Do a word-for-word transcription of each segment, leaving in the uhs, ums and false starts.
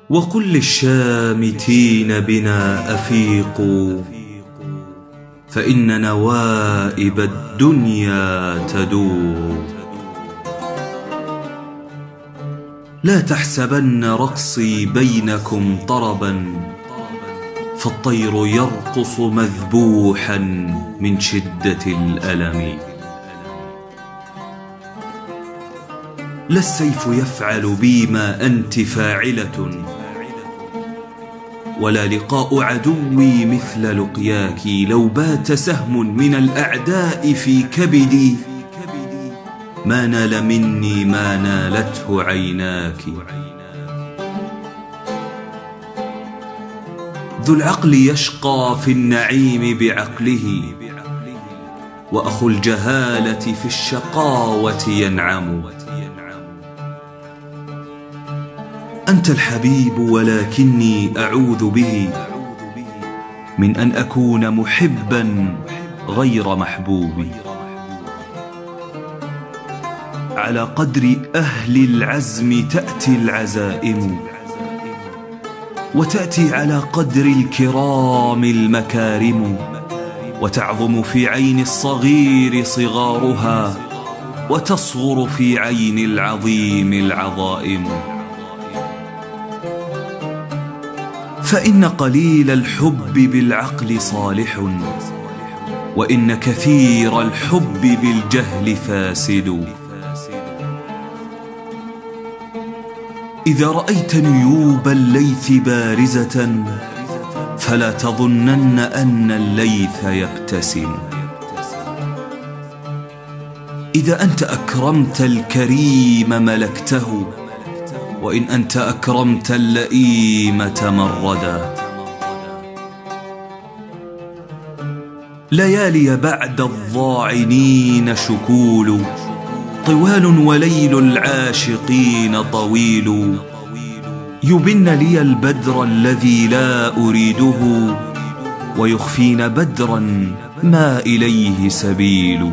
وقل للشامتين بنا أفيقوا، فإن نوائب الدنيا تدور. لا تحسبن رقصي بينكم طربا، فالطير يرقص مذبوحا من شدة الألم. لا السيف يفعل بي ما أنت فاعلة، ولا لقاء عدوي مثل لقياك. لو بات سهم من الأعداء في كبدي، ما نال مني ما نالته عيناك. ذو العقل يشقى في النعيم بعقله، وأخو الجهالة في الشقاوة ينعم. أنت الحبيب ولكني أعوذ به من أن أكون محبا غير محبوب. على قدر أهل العزم تأتي العزائم، وتأتي على قدر الكرام المكارم. وتعظم في عين الصغير صغارها، وتصغر في عين العظيم العظائم. فإن قليل الحب بالعقل صالح، وإن كثير الحب بالجهل فاسد. إذا رأيت نيوب الليث بارزة، فلا تظنن أن الليث يبتسم. إذا أنت أكرمت الكريم ملكته، وإن أنت أكرمت اللئيم تمردا. ليالي بعد الضاعنين شكول، طوال وليل العاشقين طويل. يبن لي البدر الذي لا أريده، ويخفين بدرا ما إليه سبيل.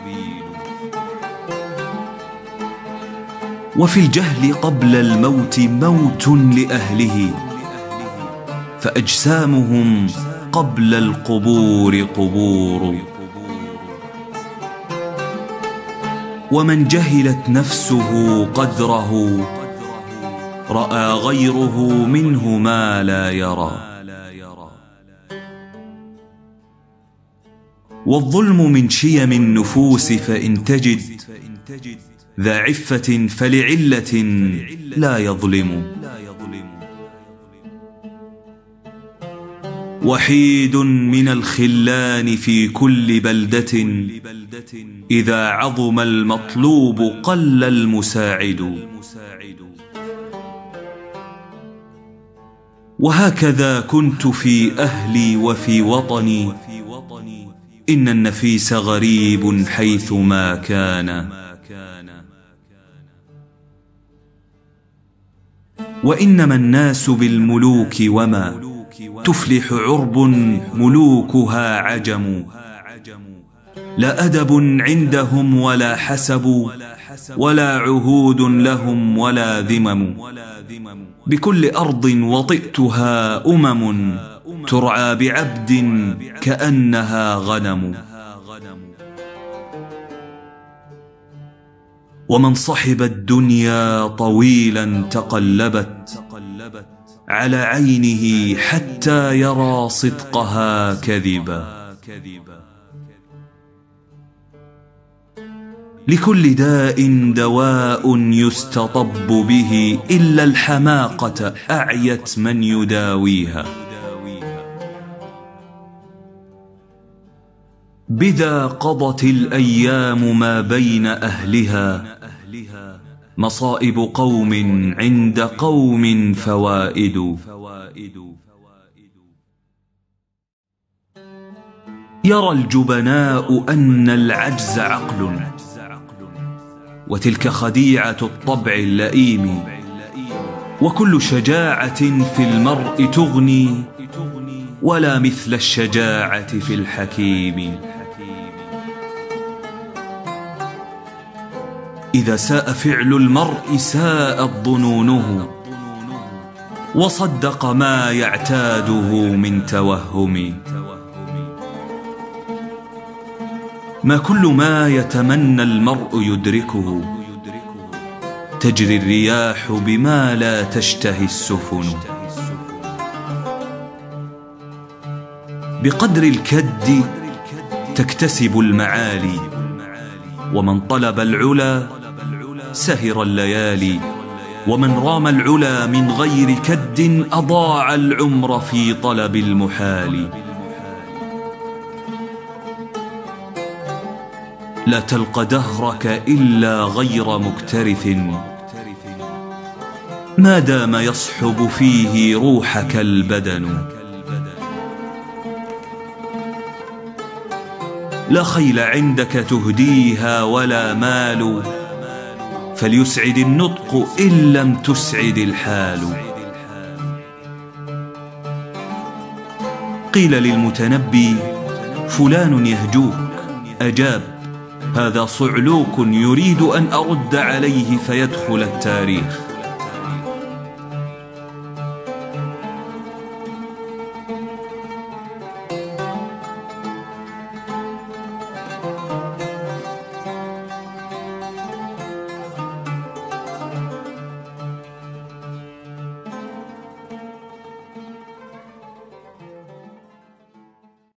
وفي الجهل قبل الموت موت لأهله، فأجسامهم قبل القبور قبور. ومن جهلت نفسه قدره، رأى غيره منه ما لا يرى. والظلم من شيم النفوس، فإن تجد ذا عفة فلعلة لا يظلم. وحيد من الخلان في كل بلدة، إذا عظم المطلوب قل المساعد. وهكذا كنت في أهلي وفي وطني، إن النفيس غريب حيث ما كان. وإنما الناس بالملوك، وما تفلح عرب ملوكها عجم. لا أدب عندهم ولا حسب، ولا عهود لهم ولا ذمم. بكل أرض وطئتها أمم، ترعى بعبد كأنها غنم. ومن صحب الدنيا طويلا تقلبت على عينه حتى يرى صدقها كذبا. لكل داء دواء يستطب به، إلا الحماقة أعيت من يداويها. بذا قضت الأيام ما بين أهلها، مصائب قوم عند قوم فوائد. يرى الجبناء أن العجز عقل، وتلك خديعة الطبع اللئيم. وكل شجاعة في المرء تغني، ولا مثل الشجاعة في الحكيم. إذا ساء فعل المرء ساءت ظنونه، وصدق ما يعتاده من توهم. ما كل ما يتمنى المرء يدركه، تجري الرياح بما لا تشتهي السفن. بقدر الكد تكتسب المعالي، ومن طلب العلا سهر الليالي. ومن رام العلا من غير كد أضاع العمر في طلب المحال. لا تلق دهرك إلا غير مكترث، ما دام يصحب فيه روحك البدن. لا خيل عندك تهديها ولا مال، فليسعد النطق إن لم تسعد الحال. قيل للمتنبي فلان يهجوك، أجاب هذا صعلوك يريد أن أرد عليه فيدخل التاريخ.